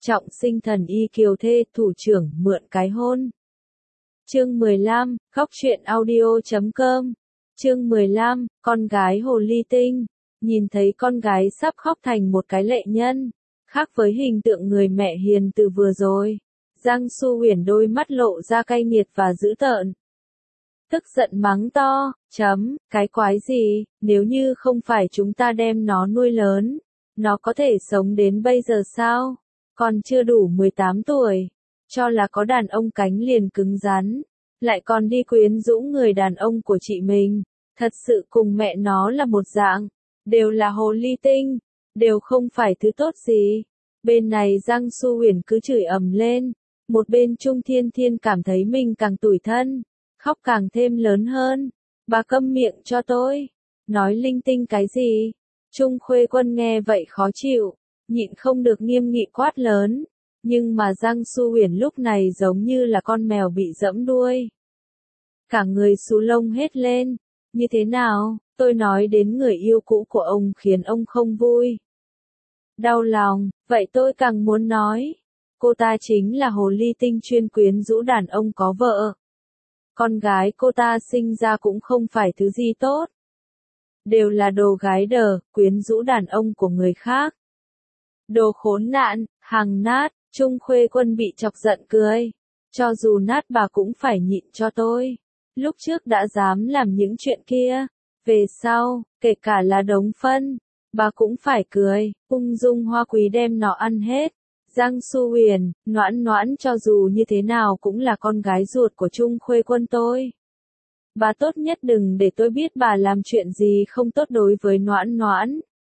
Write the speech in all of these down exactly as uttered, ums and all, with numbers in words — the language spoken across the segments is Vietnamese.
Trọng sinh thần y kiều thê thủ trưởng mượn cái hôn. Chương mười lăm, khóc chuyện audio chấm com. Chương mười lăm, con gái hồ ly tinh. Nhìn thấy con gái sắp khóc thành một cái lệ nhân, khác với hình tượng người mẹ hiền từ vừa rồi. Giang Su Huyền đôi mắt lộ ra cay nghiệt và dữ tợn. Tức giận mắng to, chấm, cái quái gì, nếu như không phải chúng ta đem nó nuôi lớn, nó có thể sống đến bây giờ sao? Còn chưa đủ mười tám tuổi, cho là có đàn ông cánh liền cứng rắn, lại còn đi quyến rũ người đàn ông của chị mình, thật sự cùng mẹ nó là một dạng, đều là hồ ly tinh, đều không phải thứ tốt gì. Bên này Giang Su Huyền cứ chửi ầm lên, một bên Trung Thiên Thiên cảm thấy mình càng tủi thân, khóc càng thêm lớn hơn. Bà câm miệng cho tôi, nói linh tinh cái gì? Trung Khuê Quân nghe vậy khó chịu, nhịn không được nghiêm nghị quát lớn, nhưng mà Giang Su Huyền lúc này giống như là con mèo bị giẫm đuôi. Cả người xù lông hết lên, như thế nào, tôi nói đến người yêu cũ của ông khiến ông không vui. Đau lòng, vậy tôi càng muốn nói, cô ta chính là hồ ly tinh chuyên quyến rũ đàn ông có vợ. Con gái cô ta sinh ra cũng không phải thứ gì tốt. Đều là đồ gái đờ, quyến rũ đàn ông của người khác. Đồ khốn nạn, hàng nát, Trung Khuê Quân bị chọc giận cười. Cho dù nát bà cũng phải nhịn cho tôi. Lúc trước đã dám làm những chuyện kia. Về sau, kể cả là đống phân, bà cũng phải cười, ung dung hoa quý đem nó ăn hết. Giang Su Huyền, Noãn Noãn cho dù như thế nào cũng là con gái ruột của Trung Khuê Quân tôi. Bà tốt nhất đừng để tôi biết bà làm chuyện gì không tốt đối với Noãn Noãn.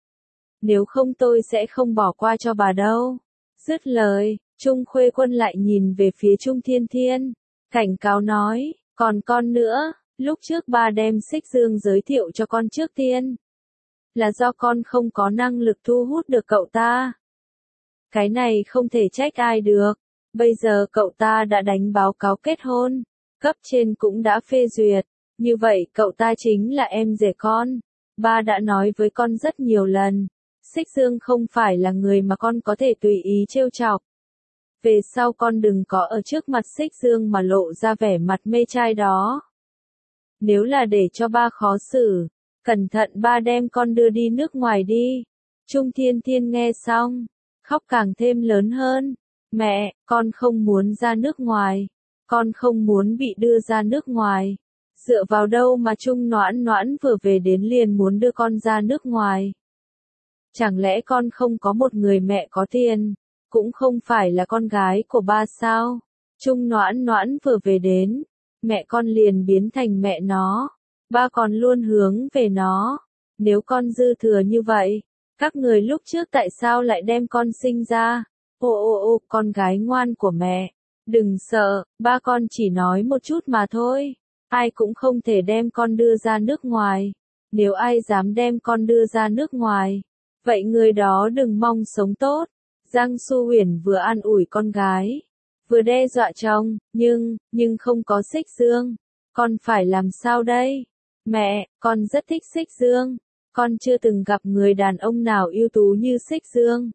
Nếu không tôi sẽ không bỏ qua cho bà đâu. Dứt lời, Trung Khuê Quân lại nhìn về phía Trung Thiên Thiên, cảnh cáo nói, còn con nữa, lúc trước ba đem Xích Dương giới thiệu cho con trước tiên. Là do con không có năng lực thu hút được cậu ta. Cái này không thể trách ai được, bây giờ cậu ta đã đánh báo cáo kết hôn, cấp trên cũng đã phê duyệt, như vậy cậu ta chính là em rể con. Ba đã nói với con rất nhiều lần, Xích Dương không phải là người mà con có thể tùy ý trêu chọc. Về sau con đừng có ở trước mặt Xích Dương mà lộ ra vẻ mặt mê trai đó. Nếu là để cho ba khó xử, cẩn thận ba đem con đưa đi nước ngoài đi. Trung Thiên Thiên nghe xong, khóc càng thêm lớn hơn. Mẹ, con không muốn ra nước ngoài. Con không muốn bị đưa ra nước ngoài. Dựa vào đâu mà Trung Noãn Noãn vừa về đến liền muốn đưa con ra nước ngoài? Chẳng lẽ con không có một người mẹ có tiền, cũng không phải là con gái của ba sao? Trung Noãn Noãn vừa về đến, mẹ con liền biến thành mẹ nó, ba còn luôn hướng về nó. Nếu con dư thừa như vậy, các người lúc trước tại sao lại đem con sinh ra? Ô ô ô, con gái ngoan của mẹ, đừng sợ, ba con chỉ nói một chút mà thôi. Ai cũng không thể đem con đưa ra nước ngoài. Nếu ai dám đem con đưa ra nước ngoài, vậy người đó đừng mong sống tốt. Giang Su Huyền vừa an ủi con gái, vừa đe dọa chồng, nhưng, nhưng không có Xích Dương. Con phải làm sao đây? Mẹ, con rất thích Xích Dương. Con chưa từng gặp người đàn ông nào ưu tú như Xích Dương.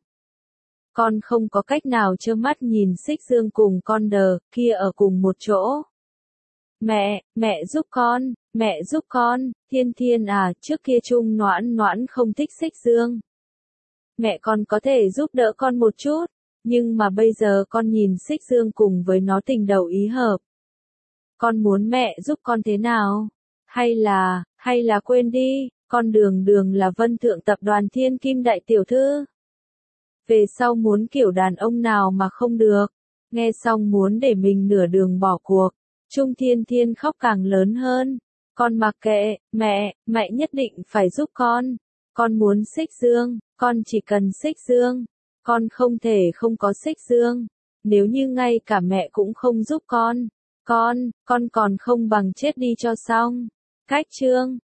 Con không có cách nào trơ mắt nhìn Xích Dương cùng con đờ kia ở cùng một chỗ. Mẹ, mẹ giúp con, mẹ giúp con. Thiên Thiên à, trước kia Trung Noãn Noãn không thích Xích Dương. Mẹ con có thể giúp đỡ con một chút, nhưng mà bây giờ con nhìn Xích Dương cùng với nó tình đầu ý hợp. Con muốn mẹ giúp con thế nào? Hay là, hay là quên đi, con đường đường là Vân Thượng Tập đoàn Thiên Kim đại tiểu thư. Về sau muốn kiểu đàn ông nào mà không được, nghe xong muốn để mình nửa đường bỏ cuộc. Trung Thiên Thiên khóc càng lớn hơn, con mặc kệ, mẹ, mẹ nhất định phải giúp con. Con muốn Xích Dương, con chỉ cần Xích Dương, con không thể không có Xích Dương. Nếu như ngay cả mẹ cũng không giúp con, con, con còn không bằng chết đi cho xong. Cách chương